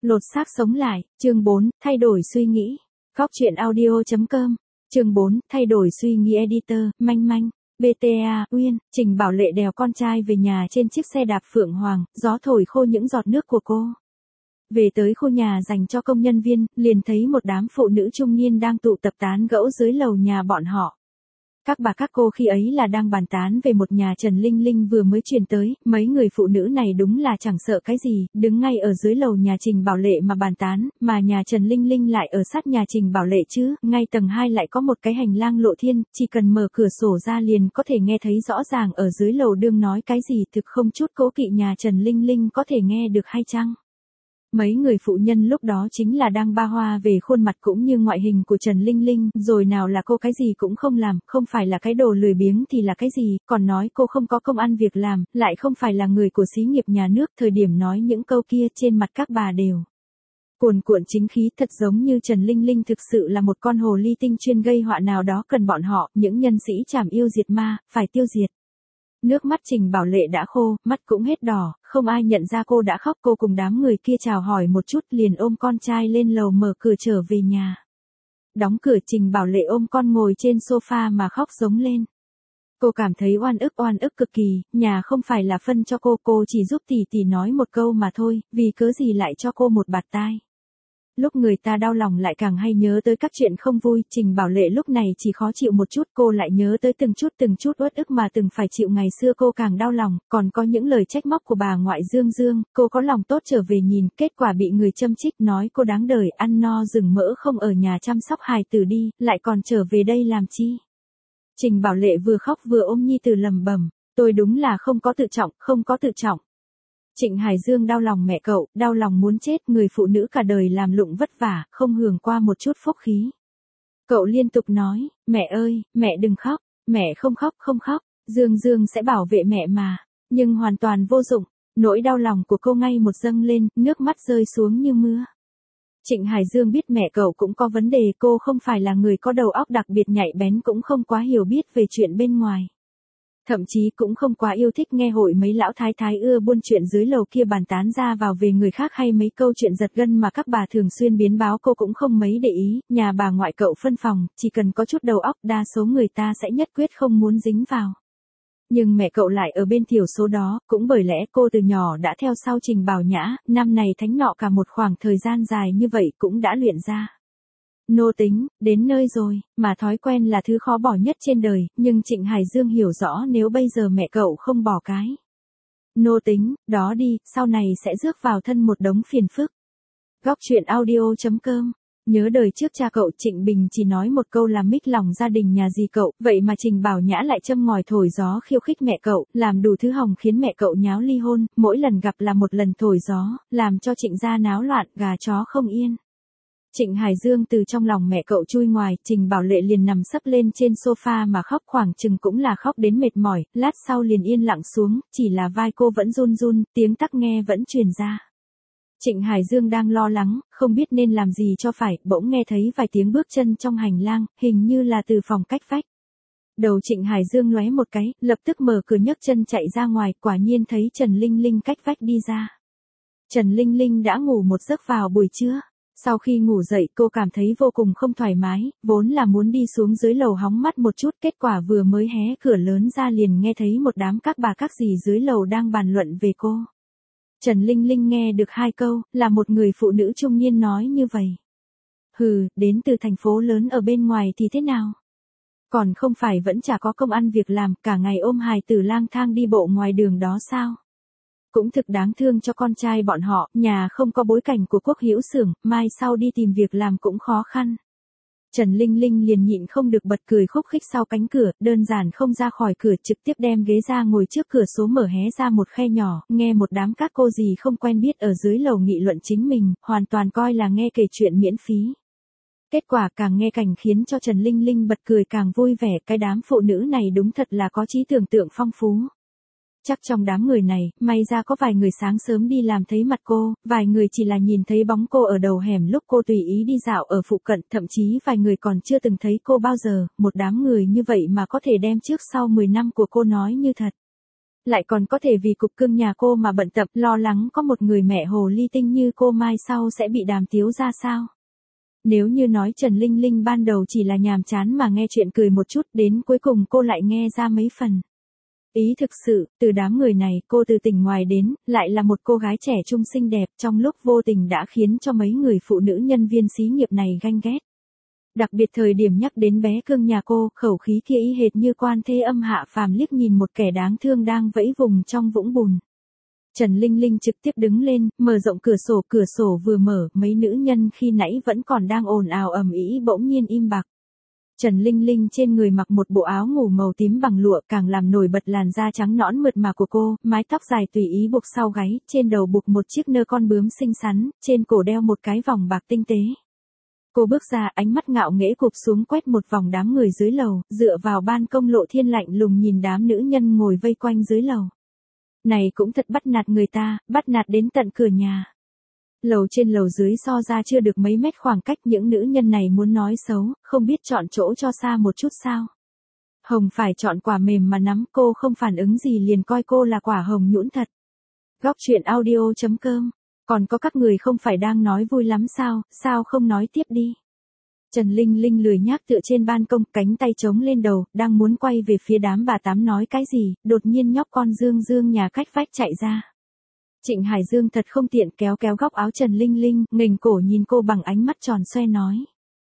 Lột xác sống lại, chương 4, thay đổi suy nghĩ. Góc truyện audio.com. Chương 4, thay đổi suy nghĩ editor, manh manh. BTA, Uyên, Trình Bảo Lệ đèo con trai về nhà trên chiếc xe đạp Phượng Hoàng, gió thổi khô những giọt nước của cô. Về tới khu nhà dành cho công nhân viên, liền thấy một đám phụ nữ trung niên đang tụ tập tán gẫu dưới lầu nhà bọn họ. Các bà các cô khi ấy là đang bàn tán về một nhà Trần Linh Linh vừa mới chuyển tới, mấy người phụ nữ này đúng là chẳng sợ cái gì, đứng ngay ở dưới lầu nhà Trình Bảo Lệ mà bàn tán, mà nhà Trần Linh Linh lại ở sát nhà Trình Bảo Lệ chứ, ngay tầng 2 lại có một cái hành lang lộ thiên, chỉ cần mở cửa sổ ra liền có thể nghe thấy rõ ràng ở dưới lầu đương nói cái gì, thực không chút cố kỵ nhà Trần Linh Linh có thể nghe được hay chăng? Mấy người phụ nhân lúc đó chính là đang ba hoa về khuôn mặt cũng như ngoại hình của Trần Linh Linh, rồi nào là cô cái gì cũng không làm, không phải là cái đồ lười biếng thì là cái gì, còn nói cô không có công ăn việc làm, lại không phải là người của xí nghiệp nhà nước, thời điểm nói những câu kia trên mặt các bà đều cuồn cuộn chính khí, thật giống như Trần Linh Linh thực sự là một con hồ ly tinh chuyên gây họa nào đó cần bọn họ, những nhân sĩ trảm yêu diệt ma, phải tiêu diệt. Nước mắt Trình Bảo Lệ đã khô, mắt cũng hết đỏ, không ai nhận ra cô đã khóc, cô cùng đám người kia chào hỏi một chút liền ôm con trai lên lầu mở cửa trở về nhà. Đóng cửa Trình Bảo Lệ ôm con ngồi trên sofa mà khóc giống lên. Cô cảm thấy oan ức cực kỳ, nhà không phải là phân cho cô chỉ giúp tỷ tỷ nói một câu mà thôi, vì cớ gì lại cho cô một bạt tai. Lúc người ta đau lòng lại càng hay nhớ tới các chuyện không vui, Trình Bảo Lệ lúc này chỉ khó chịu một chút, cô lại nhớ tới từng chút uất ức mà từng phải chịu ngày xưa, cô càng đau lòng, còn có những lời trách móc của bà ngoại Dương, cô có lòng tốt trở về nhìn, kết quả bị người châm chích nói cô đáng đời, ăn no rừng mỡ không ở nhà chăm sóc hài tử đi, lại còn trở về đây làm chi. Trình Bảo Lệ vừa khóc vừa ôm nhi tử lẩm bẩm, tôi đúng là không có tự trọng. Trịnh Hải Dương đau lòng mẹ cậu, đau lòng muốn chết, người phụ nữ cả đời làm lụng vất vả, không hưởng qua một chút phúc khí. Cậu liên tục nói, mẹ ơi, mẹ đừng khóc, mẹ không khóc, Dương sẽ bảo vệ mẹ mà, nhưng hoàn toàn vô dụng, nỗi đau lòng của cô ngay một dâng lên, nước mắt rơi xuống như mưa. Trịnh Hải Dương biết mẹ cậu cũng có vấn đề, cô không phải là người có đầu óc đặc biệt nhạy bén, cũng không quá hiểu biết về chuyện bên ngoài. Thậm chí cũng không quá yêu thích nghe hội mấy lão thái thái ưa buôn chuyện dưới lầu kia bàn tán ra vào về người khác hay mấy câu chuyện giật gân mà các bà thường xuyên biến báo, cô cũng không mấy để ý, nhà bà ngoại cậu phân phòng, chỉ cần có chút đầu óc đa số người ta sẽ nhất quyết không muốn dính vào. Nhưng mẹ cậu lại ở bên thiểu số đó, cũng bởi lẽ cô từ nhỏ đã theo sau Trình Bảo Nhã, năm này thánh nọ cả một khoảng thời gian dài như vậy cũng đã luyện ra. Nô tính, đến nơi rồi, mà thói quen là thứ khó bỏ nhất trên đời, nhưng Trịnh Hải Dương hiểu rõ nếu bây giờ mẹ cậu không bỏ cái nô tính, đó đi, sau này sẽ rước vào thân một đống phiền phức. Góc truyện audio.com. Nhớ đời trước cha cậu Trịnh Bình chỉ nói một câu làm mích lòng gia đình nhà dì cậu, vậy mà Trình Bảo Nhã lại châm ngòi thổi gió khiêu khích mẹ cậu, làm đủ thứ hỏng khiến mẹ cậu nháo ly hôn, mỗi lần gặp là một lần thổi gió, làm cho Trịnh gia náo loạn, gà chó không yên. Trịnh Hải Dương từ trong lòng mẹ cậu chui ngoài, Trình Bảo Lệ liền nằm sấp lên trên sofa mà khóc, khoảng chừng cũng là khóc đến mệt mỏi, lát sau liền yên lặng xuống, chỉ là vai cô vẫn run, tiếng tắc nghe vẫn truyền ra. Trịnh Hải Dương đang lo lắng, không biết nên làm gì cho phải, bỗng nghe thấy vài tiếng bước chân trong hành lang, hình như là từ phòng cách vách. Đầu Trịnh Hải Dương lóe một cái, lập tức mở cửa nhấc chân chạy ra ngoài, quả nhiên thấy Trần Linh Linh cách vách đi ra. Trần Linh Linh đã ngủ một giấc vào buổi trưa. Sau khi ngủ dậy cô cảm thấy vô cùng không thoải mái, vốn là muốn đi xuống dưới lầu hóng mắt một chút, kết quả vừa mới hé cửa lớn ra liền nghe thấy một đám các bà các dì dưới lầu đang bàn luận về cô. Trần Linh Linh nghe được hai câu, là một người phụ nữ trung niên nói như vậy. Hừ, đến từ thành phố lớn ở bên ngoài thì thế nào? Còn không phải vẫn chả có công ăn việc làm, cả ngày ôm hài tử lang thang đi bộ ngoài đường đó sao? Cũng thực đáng thương cho con trai bọn họ, nhà không có bối cảnh của Quốc Hữu Xưởng, mai sau đi tìm việc làm cũng khó khăn. Trần Linh Linh liền nhịn không được bật cười khúc khích sau cánh cửa, đơn giản không ra khỏi cửa, trực tiếp đem ghế ra ngồi trước cửa sổ mở hé ra một khe nhỏ, nghe một đám các cô dì không quen biết ở dưới lầu nghị luận chính mình, hoàn toàn coi là nghe kể chuyện miễn phí. Kết quả càng nghe cảnh khiến cho Trần Linh Linh bật cười càng vui vẻ, cái đám phụ nữ này đúng thật là có trí tưởng tượng phong phú. Chắc trong đám người này, may ra có vài người sáng sớm đi làm thấy mặt cô, vài người chỉ là nhìn thấy bóng cô ở đầu hẻm lúc cô tùy ý đi dạo ở phụ cận, thậm chí vài người còn chưa từng thấy cô bao giờ, một đám người như vậy mà có thể đem trước sau 10 năm của cô nói như thật. Lại còn có thể vì cục cưng nhà cô mà bận tập lo lắng có một người mẹ hồ ly tinh như cô mai sau sẽ bị đàm tiếu ra sao. Nếu như nói Trần Linh Linh ban đầu chỉ là nhàm chán mà nghe chuyện cười một chút, đến cuối cùng cô lại nghe ra mấy phần ý thực sự. Từ đám người này cô từ tỉnh ngoài đến, lại là một cô gái trẻ trung xinh đẹp, trong lúc vô tình đã khiến cho mấy người phụ nữ nhân viên xí nghiệp này ganh ghét. Đặc biệt thời điểm nhắc đến bé cưng nhà cô, khẩu khí kia y hệt như quan thê âm hạ phàm liếc nhìn một kẻ đáng thương đang vẫy vùng trong vũng bùn. Trần Linh Linh trực tiếp đứng lên, mở rộng cửa sổ vừa mở, mấy nữ nhân khi nãy vẫn còn đang ồn ào ầm ĩ bỗng nhiên im bặt. Trần Linh Linh trên người mặc một bộ áo ngủ màu tím bằng lụa, càng làm nổi bật làn da trắng nõn mượt mà của cô, mái tóc dài tùy ý buộc sau gáy, trên đầu buộc một chiếc nơ con bướm xinh xắn, trên cổ đeo một cái vòng bạc tinh tế. Cô bước ra, ánh mắt ngạo nghễ cụp xuống quét một vòng đám người dưới lầu, dựa vào ban công lộ thiên lạnh lùng nhìn đám nữ nhân ngồi vây quanh dưới lầu. Này cũng thật bắt nạt người ta, bắt nạt đến tận cửa nhà. Lầu trên lầu dưới so ra chưa được mấy mét khoảng cách, những nữ nhân này muốn nói xấu, không biết chọn chỗ cho xa một chút sao. Hồng phải chọn quả mềm mà nắm, cô không phản ứng gì liền coi cô là quả hồng nhũn thật. Góc truyện audio.com. Còn có các người không phải đang nói vui lắm sao không nói tiếp đi. Trần Linh Linh lười nhác tựa trên ban công, cánh tay chống lên đầu, đang muốn quay về phía đám bà tám nói cái gì, đột nhiên nhóc con Dương Dương nhà cách vách chạy ra. Trịnh Hải Dương thật không tiện kéo góc áo Trần Linh Linh, nghềnh cổ nhìn cô bằng ánh mắt tròn xoe nói.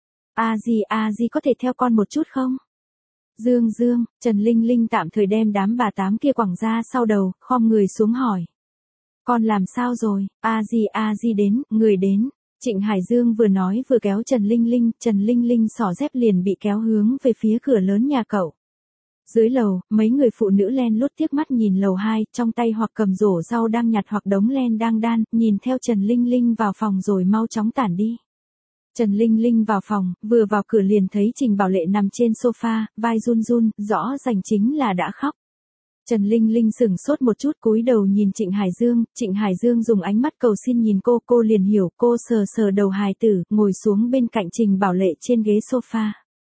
A Di có thể theo con một chút không? Dương Dương, Trần Linh Linh tạm thời đem đám bà tám kia quẳng ra sau đầu, khom người xuống hỏi. Con làm sao rồi? A Di đến, người đến. Trịnh Hải Dương vừa nói vừa kéo Trần Linh Linh xỏ dép liền bị kéo hướng về phía cửa lớn nhà cậu. Dưới lầu, mấy người phụ nữ len lút tiếc mắt nhìn lầu 2, trong tay hoặc cầm rổ rau đang nhặt hoặc đống len đang đan, nhìn theo Trần Linh Linh vào phòng rồi mau chóng tản đi. Trần Linh Linh vào phòng, vừa vào cửa liền thấy Trình Bảo Lệ nằm trên sofa, vai run run, rõ ràng chính là đã khóc. Trần Linh Linh sửng sốt một chút cúi đầu nhìn Trịnh Hải Dương dùng ánh mắt cầu xin nhìn cô liền hiểu, cô sờ đầu hài tử, ngồi xuống bên cạnh Trình Bảo Lệ trên ghế sofa.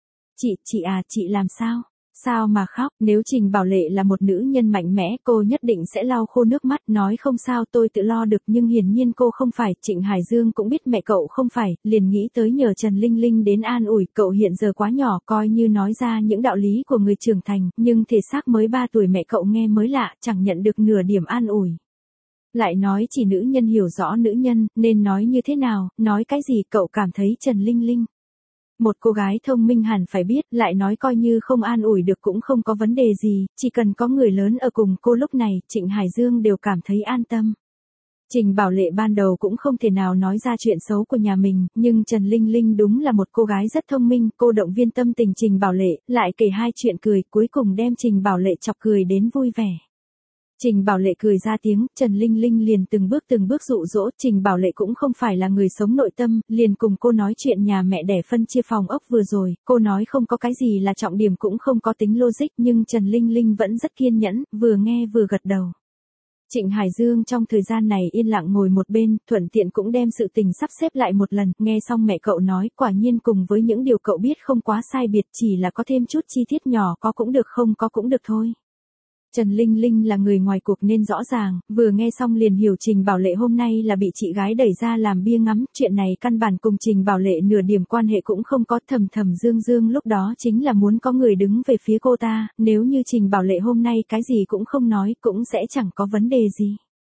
Chị làm sao? Sao mà khóc, nếu Trình Bảo Lệ là một nữ nhân mạnh mẽ, cô nhất định sẽ lau khô nước mắt, nói không sao tôi tự lo được, nhưng hiển nhiên cô không phải. Trịnh Hải Dương cũng biết mẹ cậu không phải, liền nghĩ tới nhờ Trần Linh Linh đến an ủi, cậu hiện giờ quá nhỏ, coi như nói ra những đạo lý của người trưởng thành, nhưng thể xác mới 3 tuổi mẹ cậu nghe mới lạ, chẳng nhận được nửa điểm an ủi. Lại nói chỉ nữ nhân hiểu rõ nữ nhân, nên nói như thế nào, nói cái gì cậu cảm thấy Trần Linh Linh. Một cô gái thông minh hẳn phải biết, lại nói coi như không an ủi được cũng không có vấn đề gì, chỉ cần có người lớn ở cùng cô lúc này, Trịnh Hải Dương đều cảm thấy an tâm. Trình Bảo Lệ ban đầu cũng không thể nào nói ra chuyện xấu của nhà mình, nhưng Trần Linh Linh đúng là một cô gái rất thông minh, cô động viên tâm tình Trình Bảo Lệ, lại kể hai chuyện cười, cuối cùng đem Trình Bảo Lệ chọc cười đến vui vẻ. Trình Bảo Lệ cười ra tiếng, Trần Linh Linh liền từng bước dụ dỗ, Trình Bảo Lệ cũng không phải là người sống nội tâm, liền cùng cô nói chuyện nhà mẹ đẻ phân chia phòng ốc vừa rồi, cô nói không có cái gì là trọng điểm cũng không có tính logic, nhưng Trần Linh Linh vẫn rất kiên nhẫn, vừa nghe vừa gật đầu. Trịnh Hải Dương trong thời gian này yên lặng ngồi một bên, thuận tiện cũng đem sự tình sắp xếp lại một lần, nghe xong mẹ cậu nói, quả nhiên cùng với những điều cậu biết không quá sai biệt, chỉ là có thêm chút chi tiết nhỏ, có cũng được không có cũng được thôi. Trần Linh Linh là người ngoài cuộc nên rõ ràng, vừa nghe xong liền hiểu Trình Bảo Lệ hôm nay là bị chị gái đẩy ra làm bia ngắm, chuyện này căn bản cùng Trình Bảo Lệ nửa điểm quan hệ cũng không có. Thầm Dương lúc đó chính là muốn có người đứng về phía cô ta, nếu như Trình Bảo Lệ hôm nay cái gì cũng không nói cũng sẽ chẳng có vấn đề gì.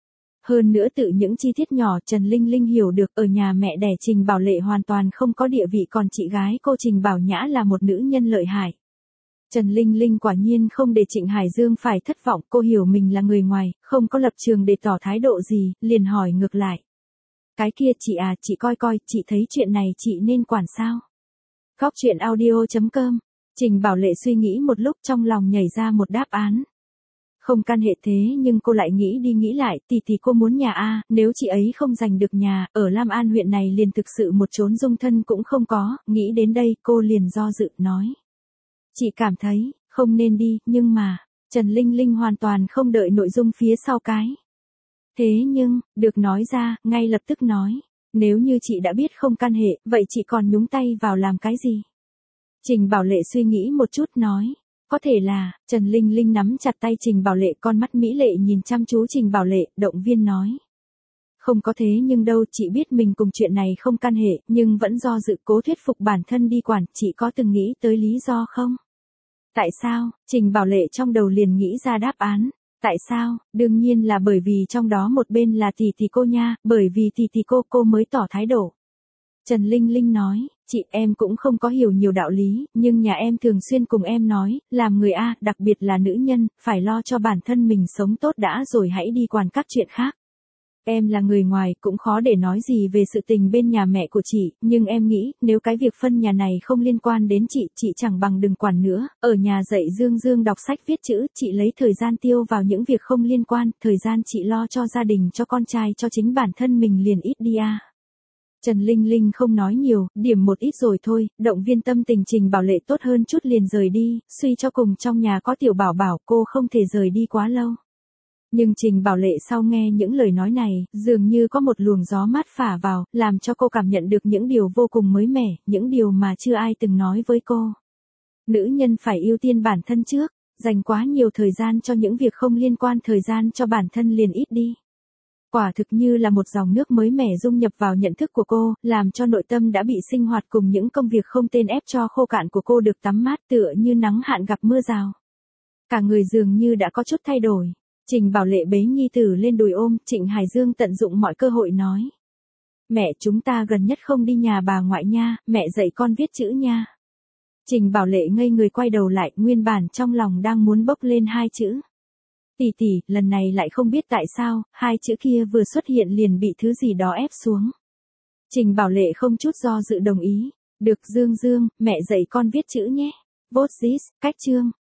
Hơn nữa tự những chi tiết nhỏ Trần Linh Linh hiểu được ở nhà mẹ đẻ Trình Bảo Lệ hoàn toàn không có địa vị, còn chị gái cô Trình Bảo Nhã là một nữ nhân lợi hại. Trần Linh Linh quả nhiên không để Trịnh Hải Dương phải thất vọng, cô hiểu mình là người ngoài, không có lập trường để tỏ thái độ gì, liền hỏi ngược lại. Cái kia chị coi, chị thấy chuyện này chị nên quản sao? Góc truyện audio.com. Trình Bảo Lệ suy nghĩ một lúc trong lòng nhảy ra một đáp án. Không căn hệ thế nhưng cô lại nghĩ đi nghĩ lại, tỷ cô muốn nhà A, nếu chị ấy không giành được nhà, ở Lam An huyện này liền thực sự một chốn dung thân cũng không có, nghĩ đến đây cô liền do dự nói. Chị cảm thấy, không nên đi, nhưng mà, Trần Linh Linh hoàn toàn không đợi nội dung phía sau cái. Thế nhưng, được nói ra, ngay lập tức nói, nếu như chị đã biết không căn hệ, vậy chị còn nhúng tay vào làm cái gì? Trình Bảo Lệ suy nghĩ một chút nói, Có thể là, Trần Linh Linh nắm chặt tay Trình Bảo Lệ, con mắt mỹ lệ nhìn chăm chú Trình Bảo Lệ, động viên nói. Không có thế nhưng đâu, chị biết mình cùng chuyện này không can hệ, nhưng vẫn do dự cố thuyết phục bản thân đi quản, chị có từng nghĩ tới lý do không? Tại sao? Trình Bảo Lệ trong đầu liền nghĩ ra đáp án. Tại sao? Đương nhiên là bởi vì trong đó một bên là tỷ tỷ cô nha, bởi vì tỷ tỷ cô mới tỏ thái độ. Trần Linh Linh nói, chị em cũng không có hiểu nhiều đạo lý, nhưng nhà em thường xuyên cùng em nói, làm người A, đặc biệt là nữ nhân, phải lo cho bản thân mình sống tốt đã rồi hãy đi quản các chuyện khác. Em là người ngoài, cũng khó để nói gì về sự tình bên nhà mẹ của chị, nhưng em nghĩ, nếu cái việc phân nhà này không liên quan đến chị chẳng bằng đừng quản nữa, ở nhà dạy Dương Dương đọc sách viết chữ, chị lấy thời gian tiêu vào những việc không liên quan, thời gian chị lo cho gia đình, cho con trai, cho chính bản thân mình liền ít đi à. Trần Linh Linh không nói nhiều, điểm một ít rồi thôi, động viên tâm tình Trình Bảo Lệ tốt hơn chút liền rời đi, suy cho cùng trong nhà có Tiểu Bảo Bảo, cô không thể rời đi quá lâu. Nhưng Trình Bảo Lệ sau nghe những lời nói này, dường như có một luồng gió mát phả vào, làm cho cô cảm nhận được những điều vô cùng mới mẻ, những điều mà chưa ai từng nói với cô. Nữ nhân phải ưu tiên bản thân trước, dành quá nhiều thời gian cho những việc không liên quan, thời gian cho bản thân liền ít đi. Quả thực như là một dòng nước mới mẻ dung nhập vào nhận thức của cô, làm cho nội tâm đã bị sinh hoạt cùng những công việc không tên ép cho khô cạn của cô được tắm mát, tựa như nắng hạn gặp mưa rào. Cả người dường như đã có chút thay đổi. Trình Bảo Lệ bế nhi tử lên đùi ôm, Trịnh Hải Dương tận dụng mọi cơ hội nói. Mẹ, chúng ta gần nhất không đi nhà bà ngoại nha, mẹ dạy con viết chữ nha. Trình Bảo Lệ ngây người quay đầu lại, nguyên bản trong lòng đang muốn bốc lên hai chữ. Tỷ tỷ, lần này lại không biết tại sao, hai chữ kia vừa xuất hiện liền bị thứ gì đó ép xuống. Trình Bảo Lệ không chút do dự đồng ý. Được Dương Dương, mẹ dạy con viết chữ nhé. Vote this, cách chương.